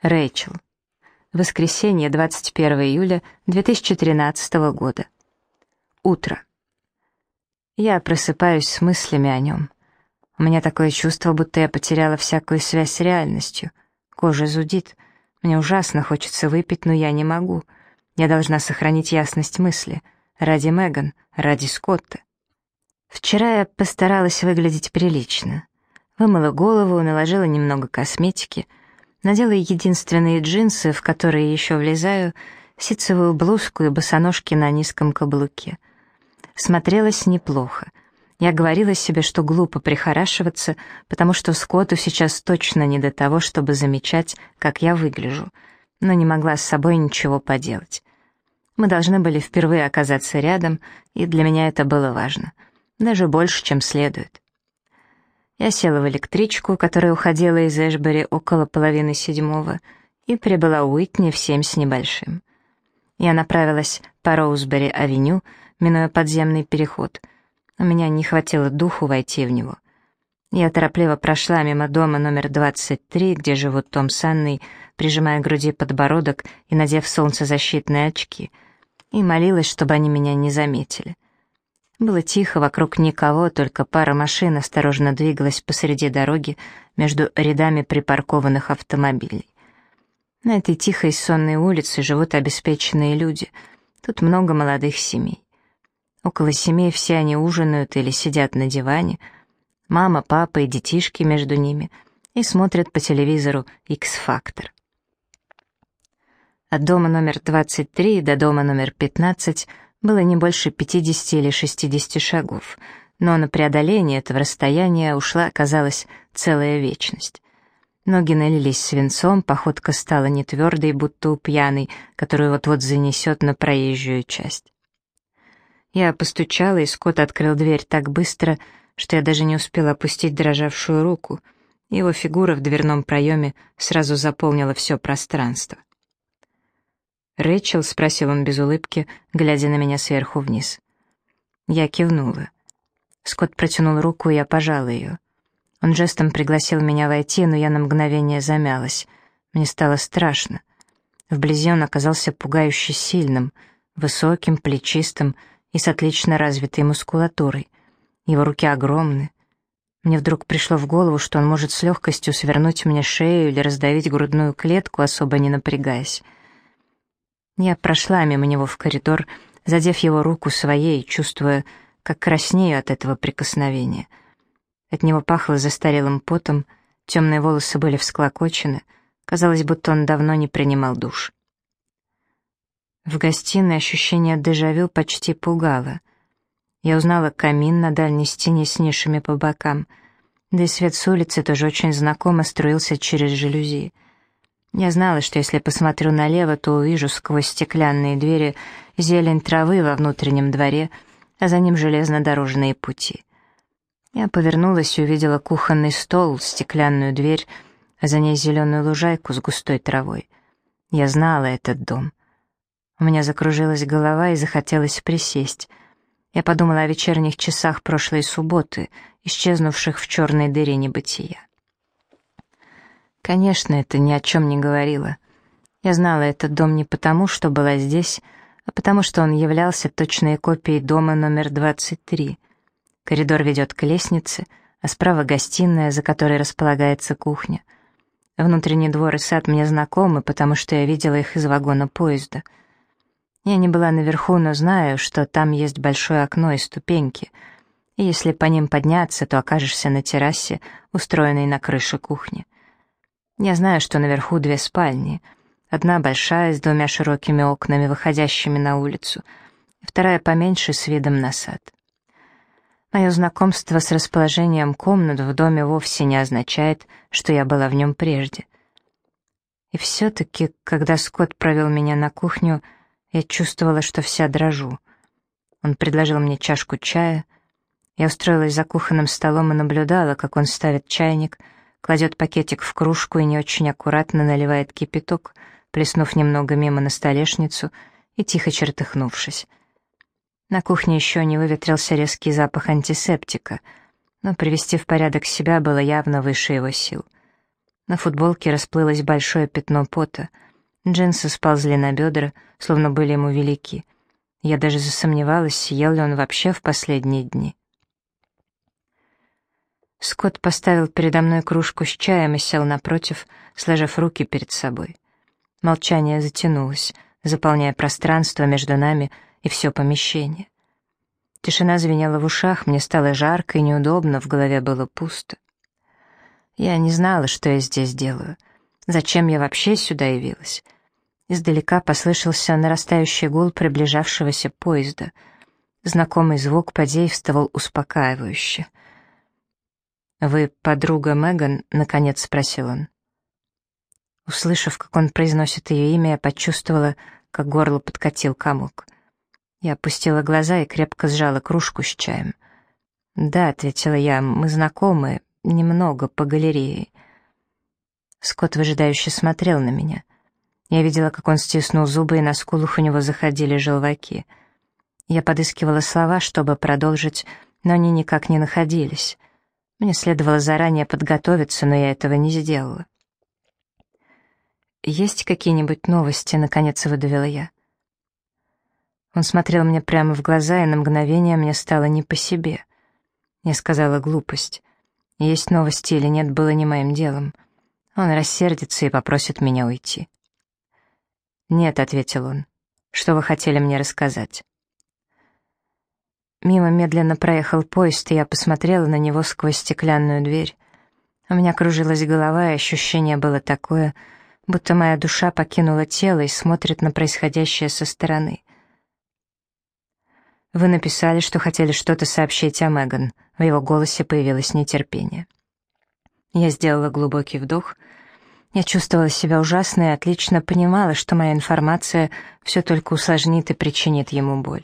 Рэйчел. Воскресенье, 21 июля 2013 года. Утро. Я просыпаюсь с мыслями о нем. У меня такое чувство, будто я потеряла всякую связь с реальностью. Кожа зудит. Мне ужасно хочется выпить, но я не могу. Я должна сохранить ясность мысли. Ради Меган, ради Скотта. Вчера я постаралась выглядеть прилично. Вымыла голову, наложила немного косметики, надела единственные джинсы, в которые еще влезаю, ситцевую блузку и босоножки на низком каблуке. Смотрелась неплохо. Я говорила себе, что глупо прихорашиваться, потому что Скотту сейчас точно не до того, чтобы замечать, как я выгляжу, но не могла с собой ничего поделать. Мы должны были впервые оказаться рядом, и для меня это было важно, даже больше, чем следует. Я села в электричку, которая уходила из Эшбери около 6:30, и прибыла у Уитни в 7 с небольшим. Я направилась по Роузбери-авеню, минуя подземный переход. У меня не хватило духу войти в него. Я торопливо прошла мимо дома номер 23, где живут Том с Анной, прижимая к груди подбородок и надев солнцезащитные очки, и молилась, чтобы они меня не заметили. Было тихо, вокруг никого, только пара машин осторожно двигалась посреди дороги между рядами припаркованных автомобилей. На этой тихой сонной улице живут обеспеченные люди. Тут много молодых семей. Около семей все они ужинают или сидят на диване. Мама, папа и детишки между ними. И смотрят по телевизору X-Factor. От дома номер 23 до дома номер 15 было не больше 50 или 60 шагов, но на преодоление этого расстояния ушла, казалось, целая вечность. Ноги налились свинцом, походка стала нетвердой, будто у пьяной, которую вот-вот занесет на проезжую часть. Я постучала, и Скотт открыл дверь так быстро, что я даже не успела опустить дрожавшую руку. Его фигура в дверном проеме сразу заполнила все пространство. «Рэйчел?» — спросил он без улыбки, глядя на меня сверху вниз. Я кивнула. Скотт протянул руку, и я пожала ее. Он жестом пригласил меня войти, но я на мгновение замялась. Мне стало страшно. Вблизи он оказался пугающе сильным, высоким, плечистым и с отлично развитой мускулатурой. Его руки огромны. Мне вдруг пришло в голову, что он может с легкостью свернуть мне шею или раздавить грудную клетку, особо не напрягаясь. Я прошла мимо него в коридор, задев его руку своей, чувствуя, как краснею от этого прикосновения. От него пахло застарелым потом, темные волосы были всклокочены, казалось, будто он давно не принимал душ. В гостиной ощущение дежавю почти пугало. Я узнала камин на дальней стене с нишами по бокам, да и свет с улицы тоже очень знакомо струился через жалюзи. Я знала, что если посмотрю налево, то увижу сквозь стеклянные двери зелень травы во внутреннем дворе, а за ним железнодорожные пути. Я повернулась и увидела кухонный стол, стеклянную дверь, а за ней зеленую лужайку с густой травой. Я знала этот дом. У меня закружилась голова и захотелось присесть. Я подумала о вечерних часах прошлой субботы, исчезнувших в черной дыре небытия. Конечно, это ни о чем не говорило. Я знала этот дом не потому, что была здесь, а потому что он являлся точной копией дома номер 23. Коридор ведет к лестнице, а справа гостиная, за которой располагается кухня. Внутренний двор и сад мне знакомы, потому что я видела их из вагона поезда. Я не была наверху, но знаю, что там есть большое окно и ступеньки, и если по ним подняться, то окажешься на террасе, устроенной на крыше кухни. Я знаю, что наверху 2 спальни. Одна большая, с 2 широкими окнами, выходящими на улицу, вторая поменьше, с видом на сад. Мое знакомство с расположением комнат в доме вовсе не означает, что я была в нем прежде. И все-таки, когда Скотт провел меня на кухню, я чувствовала, что вся дрожу. Он предложил мне чашку чая. Я устроилась за кухонным столом и наблюдала, как он ставит чайник, кладет пакетик в кружку и не очень аккуратно наливает кипяток, плеснув немного мимо на столешницу и тихо чертыхнувшись. На кухне еще не выветрился резкий запах антисептика, но привести в порядок себя было явно выше его сил. На футболке расплылось большое пятно пота. Джинсы сползли на бедра, словно были ему велики. Я даже засомневалась, ел ли он вообще в последние дни. Скотт поставил передо мной кружку с чаем и сел напротив, сложив руки перед собой. Молчание затянулось, заполняя пространство между нами и все помещение. Тишина звенела в ушах, мне стало жарко и неудобно, в голове было пусто. Я не знала, что я здесь делаю. Зачем я вообще сюда явилась? Издалека послышался нарастающий гул приближавшегося поезда. Знакомый звук подействовал успокаивающе. «Вы подруга Меган?» — наконец спросил он. Услышав, как он произносит ее имя, я почувствовала, как горло подкатил комок. Я опустила глаза и крепко сжала кружку с чаем. «Да», — ответила я, — «мы знакомы, немного, по галерее». Скотт выжидающе смотрел на меня. Я видела, как он стиснул зубы, и на скулах у него заходили желваки. Я подыскивала слова, чтобы продолжить, но они никак не находились. Мне следовало заранее подготовиться, но я этого не сделала. «Есть какие-нибудь новости?» — наконец выдавила я. Он смотрел мне прямо в глаза, и на мгновение мне стало не по себе. Я сказала глупость. Есть новости или нет, было не моим делом. Он рассердится и попросит меня уйти. «Нет», — ответил он. «Что вы хотели мне рассказать?» Мимо медленно проехал поезд, и я посмотрела на него сквозь стеклянную дверь. У меня кружилась голова, и ощущение было такое, будто моя душа покинула тело и смотрит на происходящее со стороны. «Вы написали, что хотели что-то сообщить о Меган». В его голосе появилось нетерпение. Я сделала глубокий вдох. Я чувствовала себя ужасно и отлично понимала, что моя информация все только усложнит и причинит ему боль.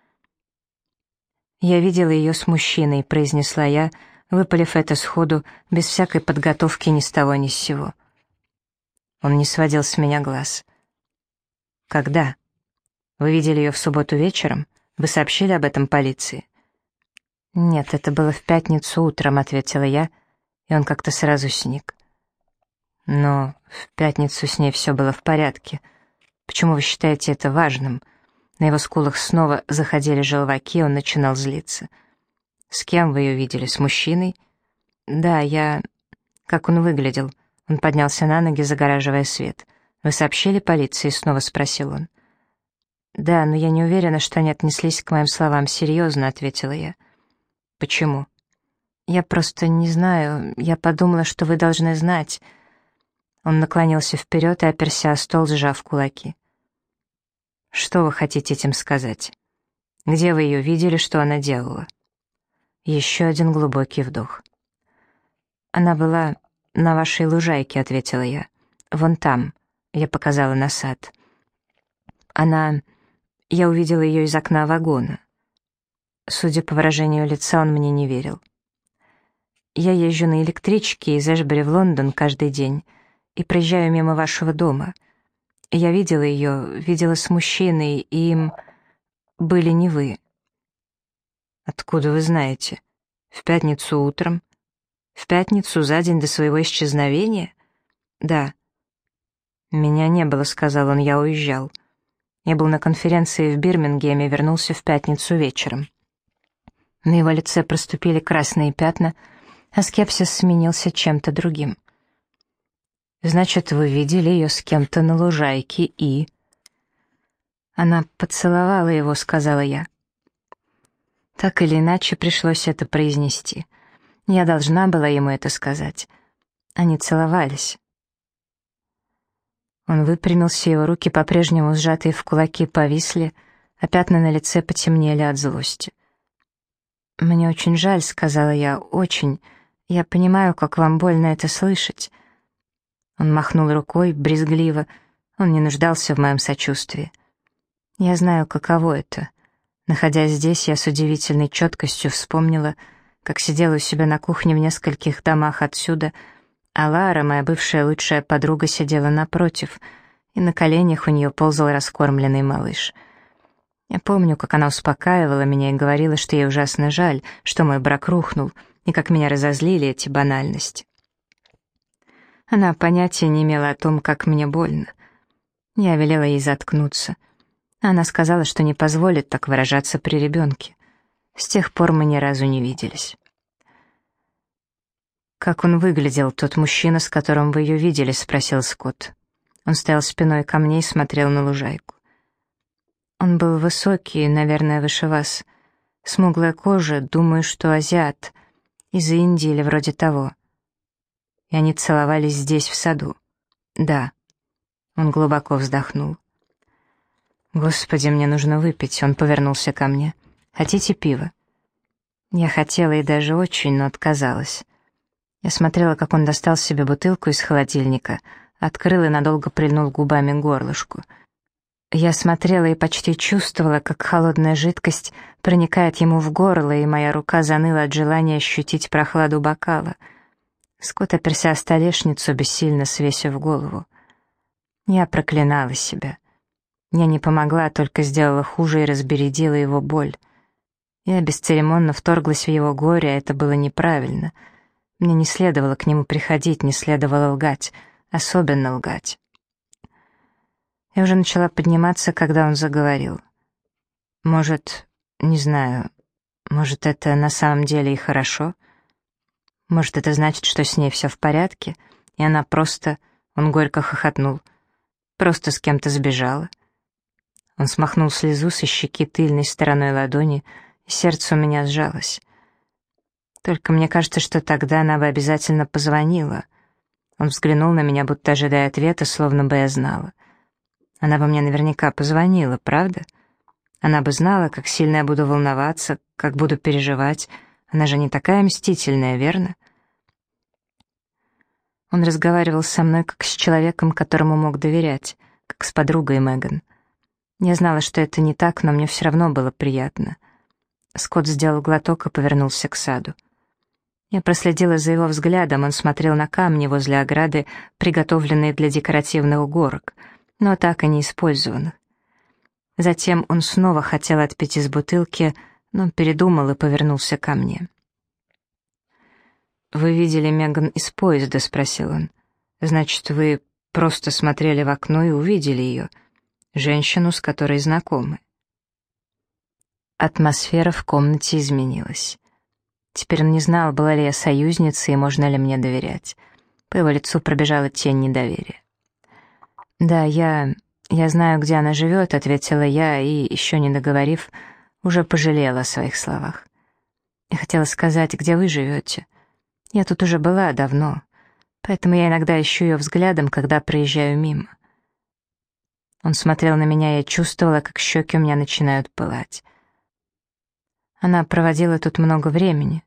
«Я видела ее с мужчиной», — произнесла я, выпалив это сходу, без всякой подготовки ни с того ни с сего. Он не сводил с меня глаз. «Когда? Вы видели ее в субботу вечером? Вы сообщили об этом полиции?» «Нет, это было в пятницу утром», — ответила я, и он как-то сразу сник. «Но в пятницу с ней все было в порядке. Почему вы считаете это важным?» На его скулах снова заходили желваки, он начинал злиться. «С кем вы ее видели? С мужчиной?» «Да, я...» «Как он выглядел?» Он поднялся на ноги, загораживая свет. «Вы сообщили полиции?» — снова спросил он. «Да, но я не уверена, что они отнеслись к моим словам серьезно», — ответила я. «Почему?» «Я просто не знаю. Я подумала, что вы должны знать». Он наклонился вперед и оперся о стол, сжав кулаки. «Что вы хотите этим сказать? Где вы ее видели, что она делала?» Еще один глубокий вдох. «Она была на вашей лужайке», — ответила я. «Вон там», — я показала на сад. Я увидела ее из окна вагона. Судя по выражению лица, он мне не верил. «Я езжу на электричке из Эшбери в Лондон каждый день и проезжаю мимо вашего дома. Я видела ее, видела с мужчиной, и им были не вы». «Откуда вы знаете? В пятницу утром? В пятницу за день до своего исчезновения?» «Да». «Меня не было», — сказал он, — «я уезжал. Я был на конференции в Бирмингеме, вернулся в пятницу вечером». На его лице проступили красные пятна, а скепсис сменился чем-то другим. «Значит, вы видели ее с кем-то на лужайке и...» «Она поцеловала его», — сказала я. Так или иначе пришлось это произнести. Я должна была ему это сказать. Они целовались. Он выпрямился, его руки, по-прежнему сжатые в кулаки, повисли, а пятна на лице потемнели от злости. «Мне очень жаль», — сказала я, — «очень. Я понимаю, как вам больно это слышать». Он махнул рукой, брезгливо. Он не нуждался в моем сочувствии. Я знаю, каково это. Находясь здесь, я с удивительной четкостью вспомнила, как сидела у себя на кухне в нескольких домах отсюда, а Лара, моя бывшая лучшая подруга, сидела напротив, и на коленях у нее ползал раскормленный малыш. Я помню, как она успокаивала меня и говорила, что ей ужасно жаль, что мой брак рухнул, и как меня разозлили эти банальности. Она понятия не имела о том, как мне больно. Я велела ей заткнуться. Она сказала, что не позволит так выражаться при ребенке. С тех пор мы ни разу не виделись. «Как он выглядел, тот мужчина, с которым вы ее видели?» — спросил Скотт. Он стоял спиной ко мне и смотрел на лужайку. «Он был высокий, наверное, выше вас. Смуглая кожа, думаю, что азиат. Из Индии или вроде того. И они целовались здесь, в саду. Да». Он глубоко вздохнул. «Господи, мне нужно выпить». Он повернулся ко мне. «Хотите пива?» Я хотела и даже очень, но отказалась. Я смотрела, как он достал себе бутылку из холодильника, открыл и надолго прильнул губами к горлышку. Я смотрела и почти чувствовала, как холодная жидкость проникает ему в горло, и моя рука заныла от желания ощутить прохладу бокала. Скотт оперся о столешницу, бессильно свесив голову. Я проклинала себя. Я не помогла, только сделала хуже и разбередила его боль. Я бесцеремонно вторглась в его горе, а это было неправильно. Мне не следовало к нему приходить, не следовало лгать, особенно лгать. Я уже начала подниматься, когда он заговорил. Может, не знаю, может, это на самом деле и хорошо? Может, это значит, что с ней все в порядке, и она просто... Он горько хохотнул. Просто с кем-то сбежала. Он смахнул слезу со щеки тыльной стороной ладони, и сердце у меня сжалось. Только мне кажется, что тогда она бы обязательно позвонила. Он взглянул на меня, будто ожидая ответа, словно бы я знала. Она бы мне наверняка позвонила, правда? Она бы знала, как сильно я буду волноваться, как буду переживать. Она же не такая мстительная, верно? Он разговаривал со мной, как с человеком, которому мог доверять, как с подругой Меган. Я знала, что это не так, но мне все равно было приятно. Скотт сделал глоток и повернулся к саду. Я проследила за его взглядом, он смотрел на камни возле ограды, приготовленные для декоративных горок, но так и не использованных. Затем он снова хотел отпить из бутылки, но передумал и повернулся ко мне. «Вы видели Меган из поезда?» — спросил он. «Значит, вы просто смотрели в окно и увидели ее, женщину, с которой знакомы». Атмосфера в комнате изменилась. Теперь он не знал, была ли я союзницей и можно ли мне доверять. По его лицу пробежала тень недоверия. «Да, я знаю, где она живет», — ответила я, и, еще не договорив, уже пожалела о своих словах. Я хотела сказать, где вы живете. Я тут уже была давно, поэтому я иногда ищу ее взглядом, когда проезжаю мимо. Он смотрел на меня, и я чувствовала, как щеки у меня начинают пылать. Она проводила тут много времени.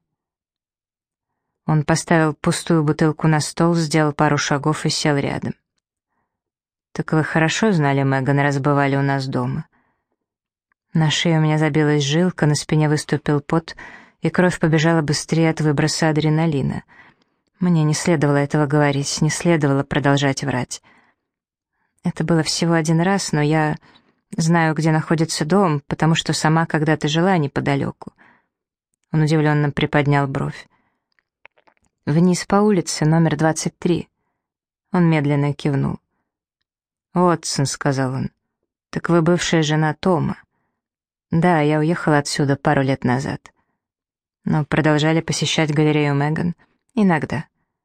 Он поставил пустую бутылку на стол, сделал пару шагов и сел рядом. «Так вы хорошо знали Меган, раз бывали у нас дома?» На шее у меня забилась жилка, на спине выступил пот, и кровь побежала быстрее от выброса адреналина. Мне не следовало этого говорить, не следовало продолжать врать. Это было всего один раз, но я знаю, где находится дом, потому что сама когда-то жила неподалеку. Он удивленно приподнял бровь. «Вниз по улице, номер 23». Он медленно кивнул. «Отсон», — сказал он, — «так вы бывшая жена Тома». «Да, я уехала отсюда пару лет назад». «Но продолжали посещать галерею Меган?» «Иногда».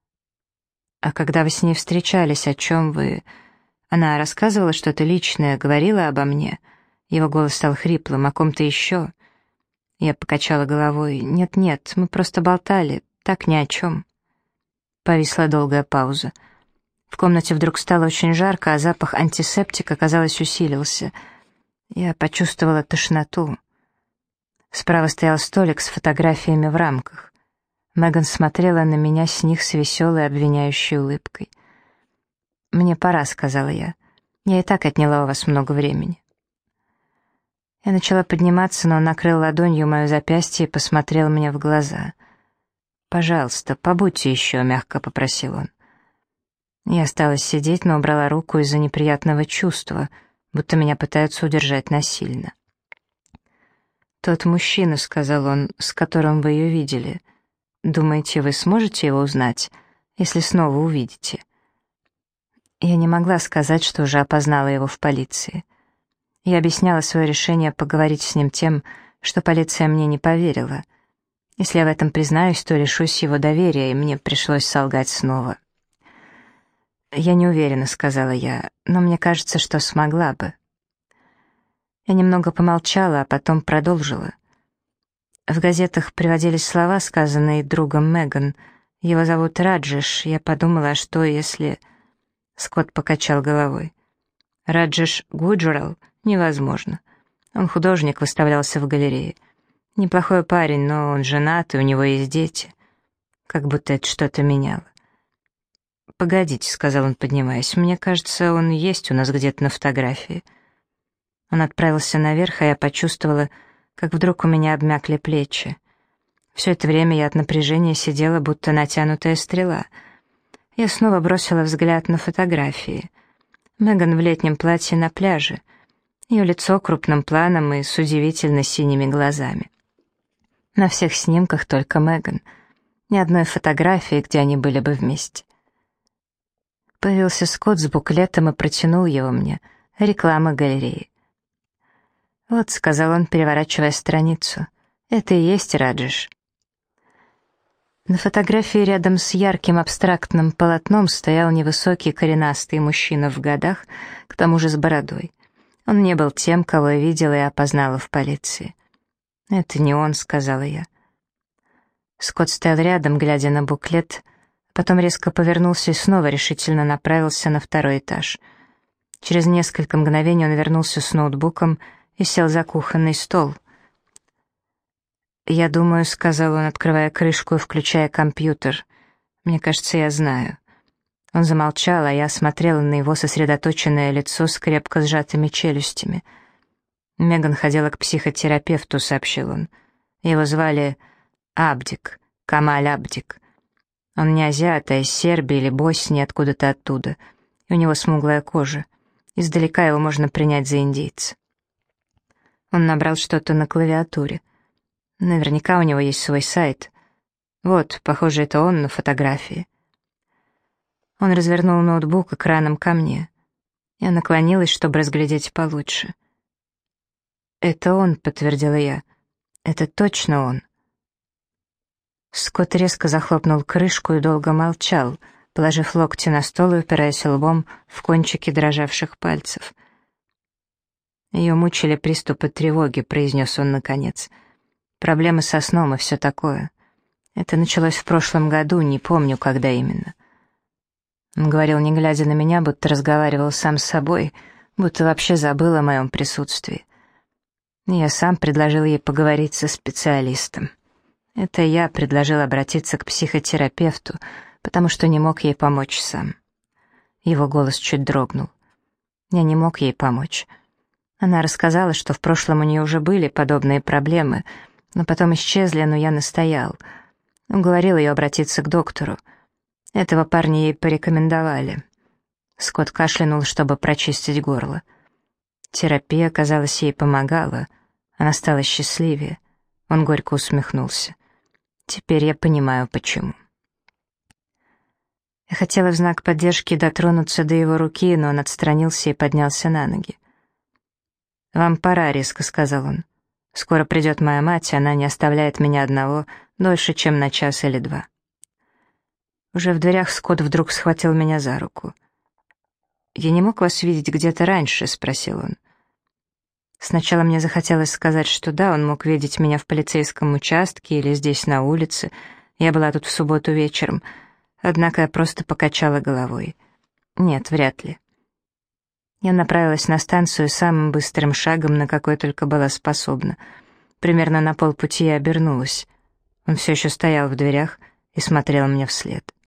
«А когда вы с ней встречались, о чем вы...» «Она рассказывала что-то личное, говорила обо мне». Его голос стал хриплым. «О ком-то еще?» Я покачала головой. «Нет-нет, мы просто болтали, так ни о чем». Повисла долгая пауза. В комнате вдруг стало очень жарко, а запах антисептика, казалось, усилился. Я почувствовала тошноту. Справа стоял столик с фотографиями в рамках. Меган смотрела на меня с них с веселой обвиняющей улыбкой. «Мне пора», — сказала я. «Я и так отняла у вас много времени». Я начала подниматься, но он накрыл ладонью мое запястье и посмотрел мне в глаза. «Пожалуйста, побудьте еще», — мягко попросил он. Я осталась сидеть, но убрала руку из-за неприятного чувства, будто меня пытаются удержать насильно. «Тот мужчина», — сказал он, — «с которым вы ее видели. Думаете, вы сможете его узнать, если снова увидите? Я не могла сказать, что уже опознала его в полиции. Я объясняла свое решение поговорить с ним тем, что полиция мне не поверила. Если я в этом признаюсь, то лишусь его доверия, и мне пришлось солгать снова. «Я не уверена», — сказала я, — «но мне кажется, что смогла бы». Я немного помолчала, а потом продолжила. В газетах приводились слова, сказанные другом Меган. Его зовут Раджеш. Я подумала, а что если... Скотт покачал головой. Раджеш Гуджрал? Невозможно. Он художник, выставлялся в галерее. Неплохой парень, но он женат, и у него есть дети. Как будто это что-то меняло. «Погодите», — сказал он, поднимаясь, — «мне кажется, он есть у нас где-то на фотографии». Он отправился наверх, а я почувствовала, как вдруг у меня обмякли плечи. Все это время я от напряжения сидела, будто натянутая стрела. Я снова бросила взгляд на фотографии. Меган в летнем платье на пляже. Ее лицо крупным планом и с удивительно синими глазами. На всех снимках только Меган. Ни одной фотографии, где они были бы вместе. Появился Скотт с буклетом и протянул его мне. Реклама галереи. «Вот», — сказал он, переворачивая страницу, — «это и есть Раджеш». На фотографии рядом с ярким абстрактным полотном стоял невысокий коренастый мужчина в годах, к тому же с бородой. Он не был тем, кого я видела и опознала в полиции. «Это не он», — сказала я. Скотт стоял рядом, глядя на буклет, потом резко повернулся и снова решительно направился на второй этаж. Через несколько мгновений он вернулся с ноутбуком и сел за кухонный стол. «Я думаю», — сказал он, открывая крышку и включая компьютер. «Мне кажется, я знаю». Он замолчал, а я смотрела на его сосредоточенное лицо с крепко сжатыми челюстями. «Меган ходила к психотерапевту», — сообщил он. «Его звали Абдик, Камаль Абдик. Он не азиат, а из Сербии или Боснии, откуда-то оттуда. И у него смуглая кожа. Издалека его можно принять за индейца». Он набрал что-то на клавиатуре. Наверняка у него есть свой сайт. Вот, похоже, это он на фотографии. Он развернул ноутбук экраном ко мне. Я наклонилась, чтобы разглядеть получше. «Это он», — подтвердила я. «Это точно он». Скотт резко захлопнул крышку и долго молчал, положив локти на стол и упираясь лбом в кончики дрожавших пальцев. «Ее мучили приступы тревоги», — произнес он наконец. «Проблемы со сном и все такое. Это началось в прошлом году, не помню, когда именно». Он говорил, не глядя на меня, будто разговаривал сам с собой, будто вообще забыл о моем присутствии. Я сам предложил ей поговорить со специалистом. Это я предложил обратиться к психотерапевту, потому что не мог ей помочь сам. Его голос чуть дрогнул. Я не мог ей помочь. Она рассказала, что в прошлом у нее уже были подобные проблемы, но потом исчезли, но я настоял. Уговорил ее обратиться к доктору. Этого парня ей порекомендовали. Скотт кашлянул, чтобы прочистить горло. Терапия, казалось, ей помогала. Она стала счастливее. Он горько усмехнулся. Теперь я понимаю, почему. Я хотела в знак поддержки дотронуться до его руки, но он отстранился и поднялся на ноги. «Вам пора», — резко сказал он. «Скоро придет моя мать, и она не оставляет меня одного дольше, чем на час или два». Уже в дверях Скотт вдруг схватил меня за руку. «Я не мог вас видеть где-то раньше?» — спросил он. Сначала мне захотелось сказать, что да, он мог видеть меня в полицейском участке или здесь на улице. Я была тут в субботу вечером. Однако я просто покачала головой. Нет, вряд ли. Я направилась на станцию самым быстрым шагом, на какой только была способна. Примерно на полпути я обернулась. Он все еще стоял в дверях и смотрел мне вслед.